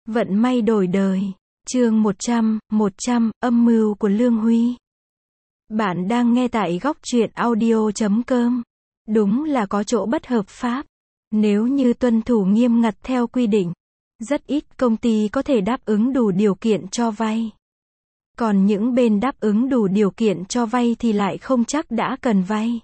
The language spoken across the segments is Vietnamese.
Vận may đổi đời. Chương 100, âm mưu của Lương Huy. Bạn đang nghe tại góc truyện audio.com. Đúng là có chỗ bất hợp pháp. Nếu như tuân thủ nghiêm ngặt theo quy định, rất ít công ty có thể đáp ứng đủ điều kiện cho vay. Còn những bên đáp ứng đủ điều kiện cho vay thì lại không chắc đã cần vay.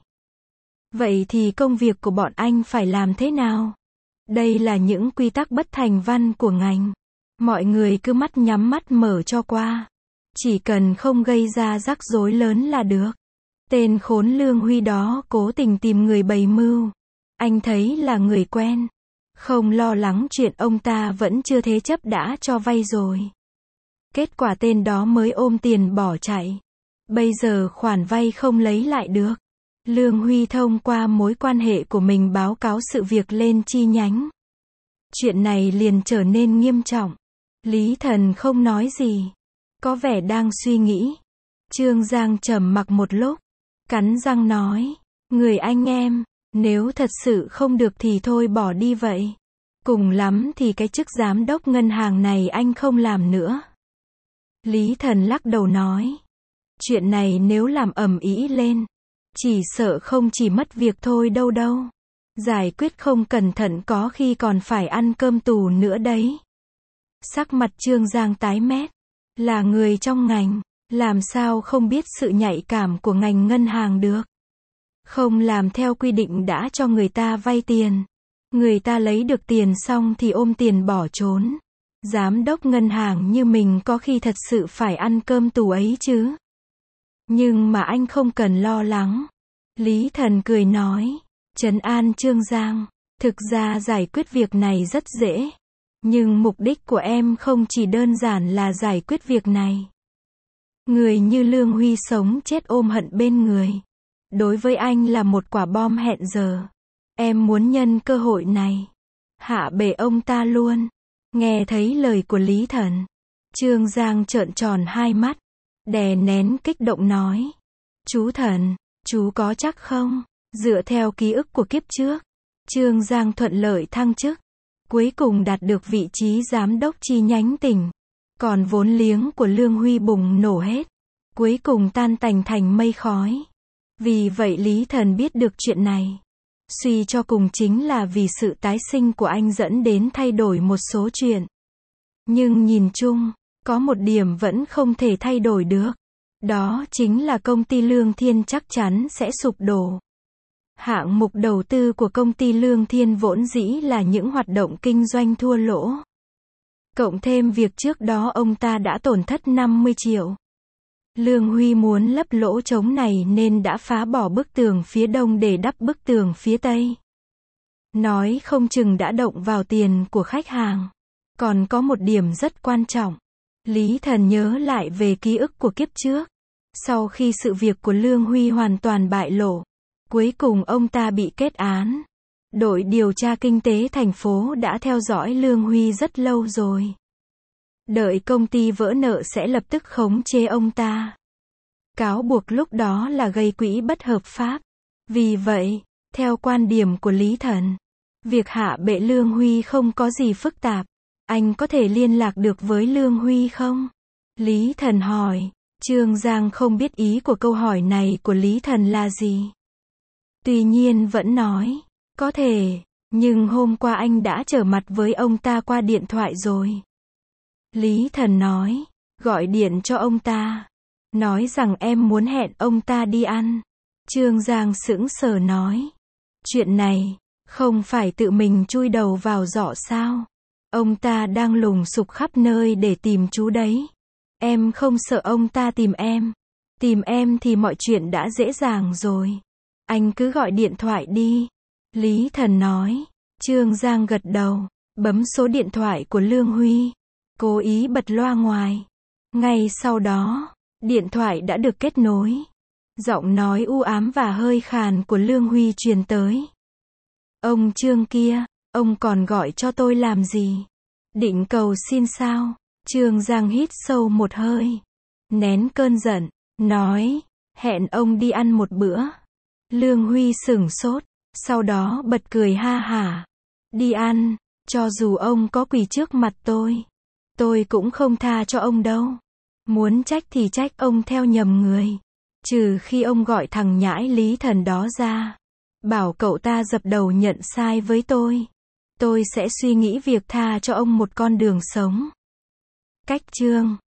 Vậy thì công việc của bọn anh phải làm thế nào? Đây là những quy tắc bất thành văn của ngành. Mọi người cứ mắt nhắm mắt mở cho qua. Chỉ cần không gây ra rắc rối lớn là được. Tên khốn Lương Huy đó cố tình tìm người bày mưu. Anh thấy là người quen. Không lo lắng chuyện ông ta vẫn chưa thế chấp đã cho vay rồi. Kết quả tên đó mới ôm tiền bỏ chạy. Bây giờ khoản vay không lấy lại được. Lương Huy thông qua mối quan hệ của mình báo cáo sự việc lên chi nhánh. Chuyện này liền trở nên nghiêm trọng. Lý Thần không nói gì. Có vẻ đang suy nghĩ. Trương Giang trầm mặc một lúc. Cắn răng nói. Người anh em, nếu thật sự không được thì thôi bỏ đi vậy. Cùng lắm thì cái chức giám đốc ngân hàng này anh không làm nữa. Lý Thần lắc đầu nói. Chuyện này nếu làm ầm ĩ lên, chỉ sợ không chỉ mất việc thôi đâu. Giải quyết không cẩn thận có khi còn phải ăn cơm tù nữa đấy. Sắc mặt Trương Giang tái mét. Là người trong ngành, làm sao không biết sự nhạy cảm của ngành ngân hàng được. Không làm theo quy định đã cho người ta vay tiền. Người ta lấy được tiền xong thì ôm tiền bỏ trốn. Giám đốc ngân hàng như mình có khi thật sự phải ăn cơm tù ấy chứ. Nhưng mà anh không cần lo lắng. Lý Thần cười nói. Trấn an Trương Giang. Thực ra giải quyết việc này rất dễ. Nhưng mục đích của em không chỉ đơn giản là giải quyết việc này. Người như Lương Huy sống chết ôm hận bên người. Đối với anh là một quả bom hẹn giờ. Em muốn nhân cơ hội này. Hạ bệ ông ta luôn. Nghe thấy lời của Lý Thần. Trương Giang trợn tròn hai mắt. Đè nén kích động nói. Chú Thần, chú có chắc không? Dựa theo ký ức của kiếp trước, Trương Giang thuận lợi thăng chức. Cuối cùng đạt được vị trí giám đốc chi nhánh tỉnh. Còn vốn liếng của Lương Huy bùng nổ hết. Cuối cùng tan tành thành mây khói. Vì vậy Lý Thần biết được chuyện này. Suy cho cùng chính là vì sự tái sinh của anh dẫn đến thay đổi một số chuyện. Nhưng nhìn chung, có một điểm vẫn không thể thay đổi được. Đó chính là công ty Lương Thiên chắc chắn sẽ sụp đổ. Hạng mục đầu tư của công ty Lương Thiên vốn dĩ là những hoạt động kinh doanh thua lỗ. Cộng thêm việc trước đó ông ta đã tổn thất 50 triệu. Lương Huy muốn lấp lỗ trống này nên đã phá bỏ bức tường phía đông để đắp bức tường phía tây. Nói không chừng đã động vào tiền của khách hàng. Còn có một điểm rất quan trọng. Lý Thần nhớ lại về ký ức của kiếp trước. Sau khi sự việc của Lương Huy hoàn toàn bại lộ, cuối cùng ông ta bị kết án. Đội điều tra kinh tế thành phố đã theo dõi Lương Huy rất lâu rồi. Đợi công ty vỡ nợ sẽ lập tức khống chế ông ta. Cáo buộc lúc đó là gây quỹ bất hợp pháp. Vì vậy, theo quan điểm của Lý Thần, việc hạ bệ Lương Huy không có gì phức tạp. Anh có thể liên lạc được với Lương Huy không? Lý Thần hỏi. Trương Giang không biết ý của câu hỏi này của Lý Thần là gì. Tuy nhiên vẫn nói. Có thể, nhưng hôm qua anh đã trở mặt với ông ta qua điện thoại rồi. Lý Thần nói. Gọi điện cho ông ta. Nói rằng em muốn hẹn ông ta đi ăn. Trương Giang sững sờ nói. Chuyện này, không phải tự mình chui đầu vào giỏ sao? Ông ta đang lùng sục khắp nơi để tìm chú đấy. Em không sợ ông ta tìm em. Tìm em thì mọi chuyện đã dễ dàng rồi. Anh cứ gọi điện thoại đi. Lý Thần nói. Trương Giang gật đầu. Bấm số điện thoại của Lương Huy. Cố ý bật loa ngoài. Ngay sau đó, điện thoại đã được kết nối. Giọng nói u ám và hơi khàn của Lương Huy truyền tới. Ông Trương kia, ông còn gọi cho tôi làm gì? Định cầu xin sao? Trương Giang hít sâu một hơi. Nén cơn giận, nói, hẹn ông đi ăn một bữa. Lương Huy sửng sốt, sau đó bật cười ha hả. Đi ăn, cho dù ông có quỳ trước mặt tôi. Tôi cũng không tha cho ông đâu. Muốn trách thì trách ông theo nhầm người. Trừ khi ông gọi thằng nhãi Lý Thần đó ra. Bảo cậu ta dập đầu nhận sai với tôi. Tôi sẽ suy nghĩ việc tha cho ông một con đường sống. Cách chương